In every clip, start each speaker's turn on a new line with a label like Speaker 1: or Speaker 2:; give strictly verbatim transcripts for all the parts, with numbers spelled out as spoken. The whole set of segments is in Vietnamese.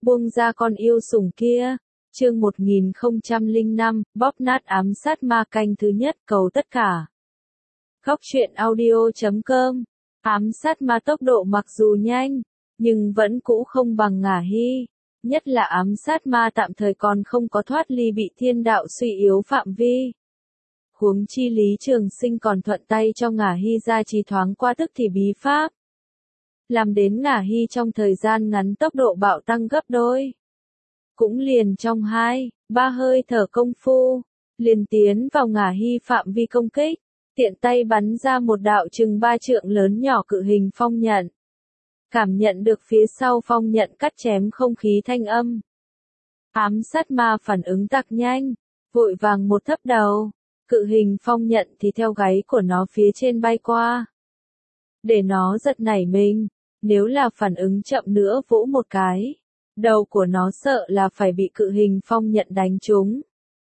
Speaker 1: buông ra con yêu sủng kia. Chương một nghìn không trăm lẻ năm, bóp nát ám sát ma canh thứ nhất, cầu tất cả. Góc truyện audio chấm com. Ám sát ma tốc độ mặc dù nhanh, nhưng vẫn cũ không bằng Ngả Hy. Nhất là ám sát ma tạm thời còn không có thoát ly bị thiên đạo suy yếu phạm vi. Huống chi Lý Trường Sinh còn thuận tay cho Ngả Hy ra trì thoáng qua tức thì bí pháp. Làm đến Ngả Hy trong thời gian ngắn tốc độ bạo tăng gấp đôi. Cũng liền trong hai, ba hơi thở công phu, liền tiến vào Ngả Hy phạm vi công kích, tiện tay bắn ra một đạo chừng ba trượng lớn nhỏ cự hình phong nhận. Cảm nhận được phía sau phong nhận cắt chém không khí thanh âm. Ám sát ma phản ứng tặc nhanh, vội vàng một thấp đầu, cự hình phong nhận thì theo gáy của nó phía trên bay qua. Để nó giật nảy mình, nếu là phản ứng chậm nữa vỗ một cái, đầu của nó sợ là phải bị cự hình phong nhận đánh trúng.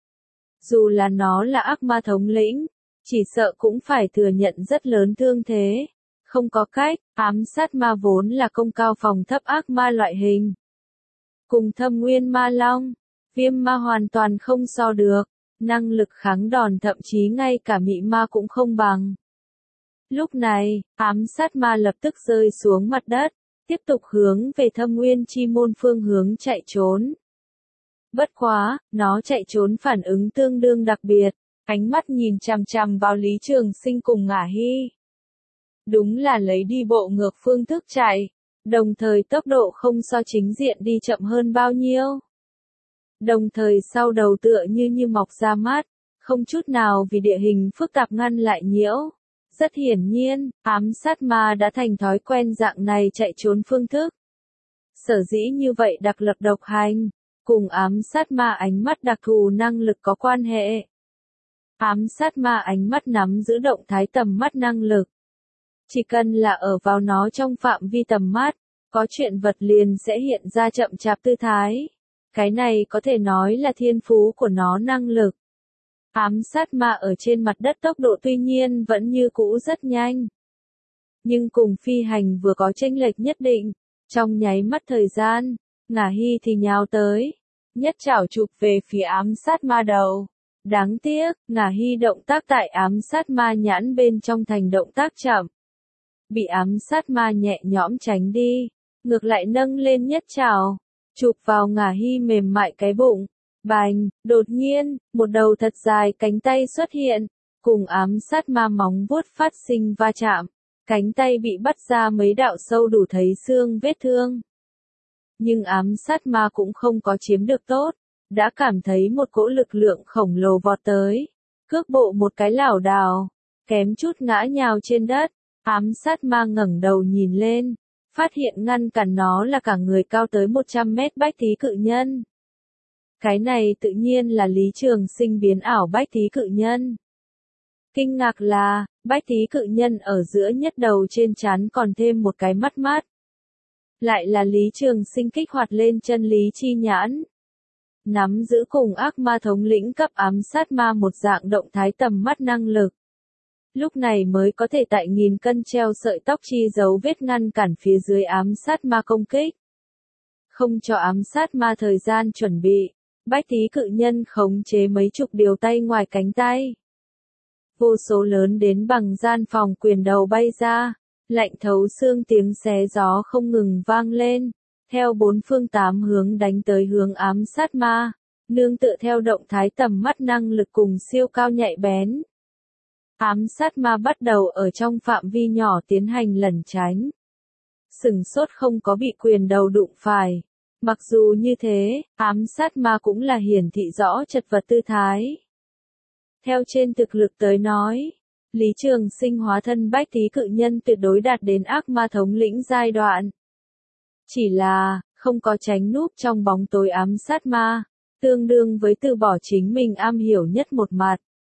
Speaker 1: Dù là nó là ác ma thống lĩnh, chỉ sợ cũng phải thừa nhận rất lớn thương thế. Không có cách, ám sát ma vốn là công cao phòng thấp ác ma loại hình. Cùng Thâm Nguyên Ma Long, Viêm Ma hoàn toàn không so được, năng lực kháng đòn thậm chí ngay cả Mị Ma cũng không bằng. Lúc này, ám sát ma lập tức rơi xuống mặt đất, tiếp tục hướng về Thâm Nguyên Chi Môn phương hướng chạy trốn. Bất quá, nó chạy trốn phản ứng tương đương đặc biệt, ánh mắt nhìn chằm chằm vào Lý Trường Sinh cùng Ngả Hy. Đúng là lấy đi bộ ngược phương thức chạy, đồng thời tốc độ không so chính diện đi chậm hơn bao nhiêu. Đồng thời sau đầu tựa như như mọc ra mắt, không chút nào vì địa hình phức tạp ngăn lại nhiễu. Rất hiển nhiên, ám sát ma đã thành thói quen dạng này chạy trốn phương thức. Sở dĩ như vậy đặc lập độc hành, cùng ám sát ma ánh mắt đặc thù năng lực có quan hệ. Ám sát ma ánh mắt nắm giữ động thái tầm mắt năng lực. Chỉ cần là ở vào nó trong phạm vi tầm mắt, có chuyện vật liền sẽ hiện ra chậm chạp tư thái. Cái này có thể nói là thiên phú của nó năng lực. Ám sát ma ở trên mặt đất tốc độ tuy nhiên vẫn như cũ rất nhanh. Nhưng cùng phi hành vừa có chênh lệch nhất định, trong nháy mắt thời gian, Ngả Hy thì nhào tới, nhất chảo chụp về phía ám sát ma đầu. Đáng tiếc, Ngả Hy động tác tại ám sát ma nhãn bên trong thành động tác chậm. Bị ám sát ma nhẹ nhõm tránh đi, ngược lại nâng lên nhất chảo, chụp vào Ngả Hy mềm mại cái bụng. Bành, đột nhiên, một đầu thật dài cánh tay xuất hiện, cùng ám sát ma móng vuốt phát sinh va chạm. Cánh tay bị bắt ra mấy đạo sâu đủ thấy xương vết thương. Nhưng ám sát ma cũng không có chiếm được tốt, đã cảm thấy một cỗ lực lượng khổng lồ vọt tới. Cước bộ một cái lảo đảo, kém chút ngã nhào trên đất. Ám sát ma ngẩng đầu nhìn lên, phát hiện ngăn cản nó là cả người cao tới một trăm mét Bách Thí Cự Nhân. Cái này tự nhiên là Lý Trường Sinh biến ảo Bách Thí Cự Nhân. Kinh ngạc là, Bách Thí Cự Nhân ở giữa nhất đầu trên trán còn thêm một cái mắt mắt. Lại là Lý Trường Sinh kích hoạt lên chân lý chi nhãn. Nắm giữ cùng ác ma thống lĩnh cấp ám sát ma một dạng động thái tầm mắt năng lực. Lúc này mới có thể tại nghìn cân treo sợi tóc chi dấu vết ngăn cản phía dưới ám sát ma công kích. Không cho ám sát ma thời gian chuẩn bị, Bách Thí Cự Nhân khống chế mấy chục điều tay ngoài cánh tay. Vô số lớn đến bằng gian phòng quyền đầu bay ra, lạnh thấu xương tiếng xé gió không ngừng vang lên, theo bốn phương tám hướng đánh tới hướng ám sát ma, nương tựa theo động thái tầm mắt năng lực cùng siêu cao nhạy bén. Ám sát ma bắt đầu ở trong phạm vi nhỏ tiến hành lẩn tránh. Sừng sốt không có bị quyền đầu đụng phải. Mặc dù như thế, ám sát ma cũng là hiển thị rõ chật vật tư thái. Theo trên thực lực tới nói, Lý Trường Sinh hóa thân Bách Thí Cự Nhân tuyệt đối đạt đến ác ma thống lĩnh giai đoạn. Chỉ là, không có tránh núp trong bóng tối ám sát ma, tương đương với từ bỏ chính mình am hiểu nhất một mặt.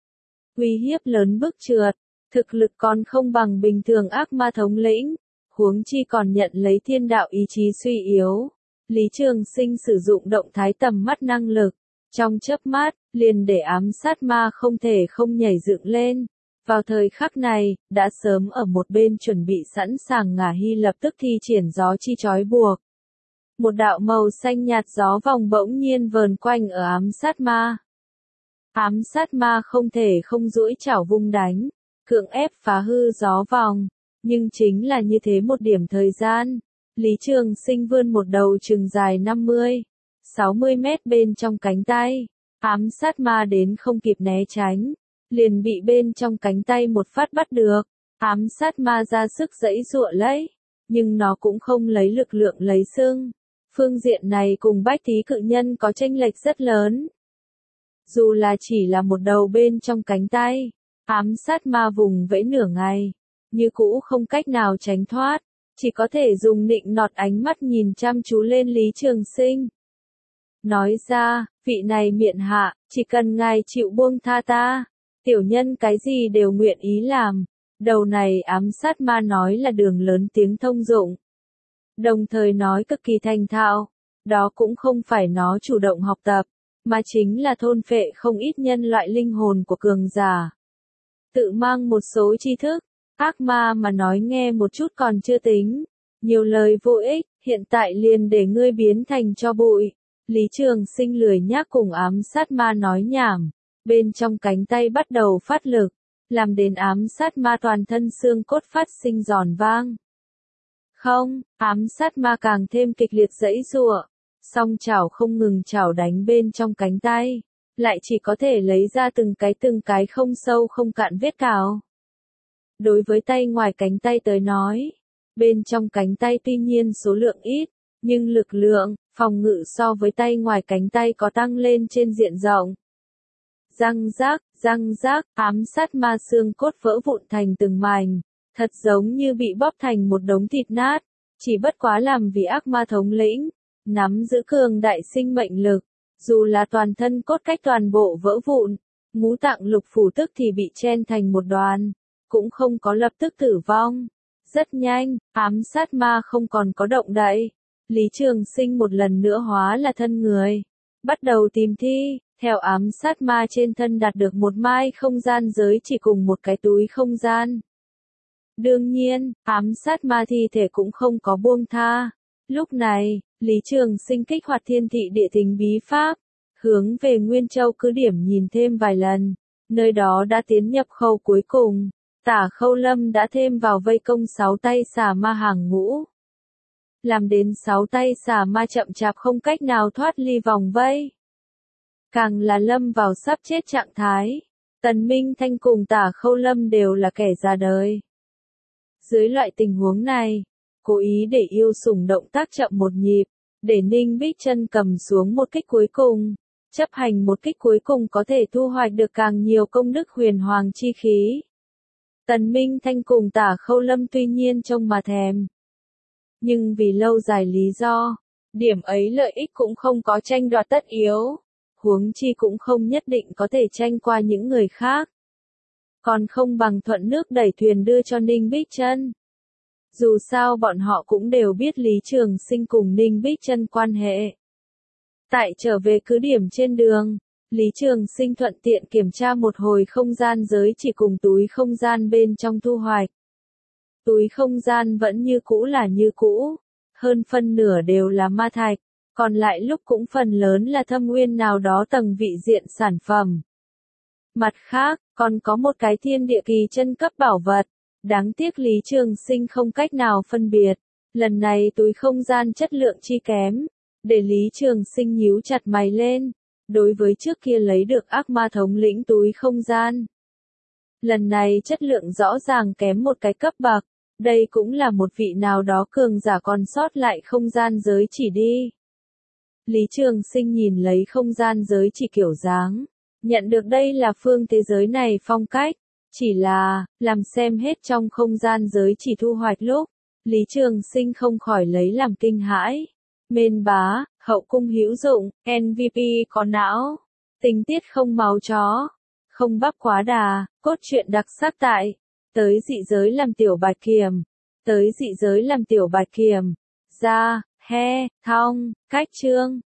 Speaker 1: Uy hiếp lớn bức trượt, thực lực còn không bằng bình thường ác ma thống lĩnh, huống chi còn nhận lấy thiên đạo ý chí suy yếu. Lý Trường Sinh sử dụng động thái tầm mắt năng lực, trong chớp mắt, liền để ám sát ma không thể không nhảy dựng lên. Vào thời khắc này, đã sớm ở một bên chuẩn bị sẵn sàng Ngả Hy lập tức thi triển gió chi chói buộc. một đạo màu xanh nhạt gió vòng bỗng nhiên vờn quanh ở ám sát ma. Ám sát ma không thể không duỗi chảo vung đánh, cưỡng ép phá hư gió vòng, nhưng chính là như thế một điểm thời gian, Lý Trường Sinh vươn một đầu chừng dài năm mươi, sáu mươi mét bên trong cánh tay, ám sát ma đến không kịp né tránh, liền bị bên trong cánh tay một phát bắt được, ám sát ma ra sức giãy giụa lấy, nhưng nó cũng không lấy lực lượng lấy xương. Phương diện này cùng bách thí cự nhân có chênh lệch rất lớn. Dù là chỉ là một đầu bên trong cánh tay, ám sát ma vùng vẫy nửa ngày, như cũ không cách nào tránh thoát, chỉ có thể dùng nịnh nọt ánh mắt nhìn chăm chú lên Lý Trường Sinh. Nói ra, vị này miện hạ, chỉ cần ngài chịu buông tha ta, tiểu nhân cái gì đều nguyện ý làm. Đầu này ám sát ma nói là đường lớn tiếng thông dụng. Đồng thời nói cực kỳ thành thạo, đó cũng không phải nó chủ động học tập, mà chính là thôn phệ không ít nhân loại linh hồn của cường giả. Tự mang một số tri thức, ác ma mà nói nghe một chút còn chưa tính, nhiều lời vô ích, hiện tại liền để ngươi biến thành tro bụi. Lý Trường Sinh lười nhác cùng ám sát ma nói nhảm, bên trong cánh tay bắt đầu phát lực, làm đến ám sát ma toàn thân xương cốt phát sinh giòn vang. Không, ám sát ma càng thêm kịch liệt giãy giụa, song chảo không ngừng chảo đánh bên trong cánh tay, lại chỉ có thể lấy ra từng cái từng cái không sâu không cạn vết cào. Đối với tay ngoài cánh tay tới nói, bên trong cánh tay tuy nhiên số lượng ít, nhưng lực lượng, phòng ngự so với tay ngoài cánh tay có tăng lên trên diện rộng. Răng rác, răng rác, ám sát ma xương cốt vỡ vụn thành từng mảnh, thật giống như bị bóp thành một đống thịt nát, chỉ bất quá làm vì ác ma thống lĩnh, nắm giữ cường đại sinh mệnh lực, dù là toàn thân cốt cách toàn bộ vỡ vụn, ngũ tạng lục phủ tức thì bị chen thành một đoàn, cũng không có lập tức tử vong. Rất nhanh, ám sát ma không còn có động đậy, Lý Trường Sinh một lần nữa hóa là thân người, bắt đầu tìm thi. Theo ám sát ma trên thân đạt được một mai không gian giới chỉ cùng một cái túi không gian. Đương nhiên, ám sát ma thi thể cũng không có buông tha. Lúc này, Lý Trường Sinh kích hoạt thiên thị địa tính bí pháp, hướng về Nguyên Châu cứ điểm nhìn thêm vài lần, nơi đó đã tiến nhập khâu cuối cùng, Tả Khâu Lâm đã thêm vào vây công sáu tay xà ma hàng ngũ. Làm đến sáu tay xà ma chậm chạp không cách nào thoát ly vòng vây. Càng là lâm vào sắp chết trạng thái, Tần Minh Thanh cùng Tả Khâu Lâm đều là kẻ già đời. Dưới loại tình huống này, cố ý để yêu sủng động tác chậm một nhịp, để Ninh Bích Chân cầm xuống một kích cuối cùng, chấp hành một kích cuối cùng có thể thu hoạch được càng nhiều công đức huyền hoàng chi khí. Tần Minh Thanh cùng Tả Khâu Lâm tuy nhiên trông mà thèm, nhưng vì lâu dài lý do, điểm ấy lợi ích cũng không có tranh đoạt tất yếu. Huống chi cũng không nhất định có thể tranh qua những người khác. Còn không bằng thuận nước đẩy thuyền đưa cho Ninh Bích Chân. Dù sao bọn họ cũng đều biết Lý Trường Sinh cùng Ninh Bích Chân quan hệ. Tại trở về cứ điểm trên đường, Lý Trường Sinh thuận tiện kiểm tra một hồi không gian giới chỉ cùng túi không gian bên trong thu hoạch. Túi không gian vẫn như cũ là như cũ, hơn phân nửa đều là ma thạch. Còn lại lúc cũng phần lớn là thâm nguyên nào đó tầng vị diện sản phẩm. Mặt khác, còn có một cái thiên địa kỳ chân cấp bảo vật, đáng tiếc Lý Trường Sinh không cách nào phân biệt. Lần này túi không gian chất lượng chi kém, để Lý Trường Sinh nhíu chặt mày lên, đối với trước kia lấy được ác ma thống lĩnh túi không gian. Lần này chất lượng rõ ràng kém một cái cấp bậc, đây cũng là một vị nào đó cường giả còn sót lại không gian giới chỉ đi. Lý Trường Sinh nhìn lấy không gian giới chỉ kiểu dáng, nhận được đây là phương thế giới này phong cách, chỉ là, làm xem hết trong không gian giới chỉ thu hoạch lúc, Lý Trường Sinh không khỏi lấy làm kinh hãi. Mên bá, hậu cung hữu dụng, em vê pê có não, tình tiết không máu chó, không bắp quá đà, cốt truyện đặc sắc tại, tới dị giới làm tiểu bạch kiểm, tới dị giới làm tiểu bạch kiểm, ra, he, thong, cách chương.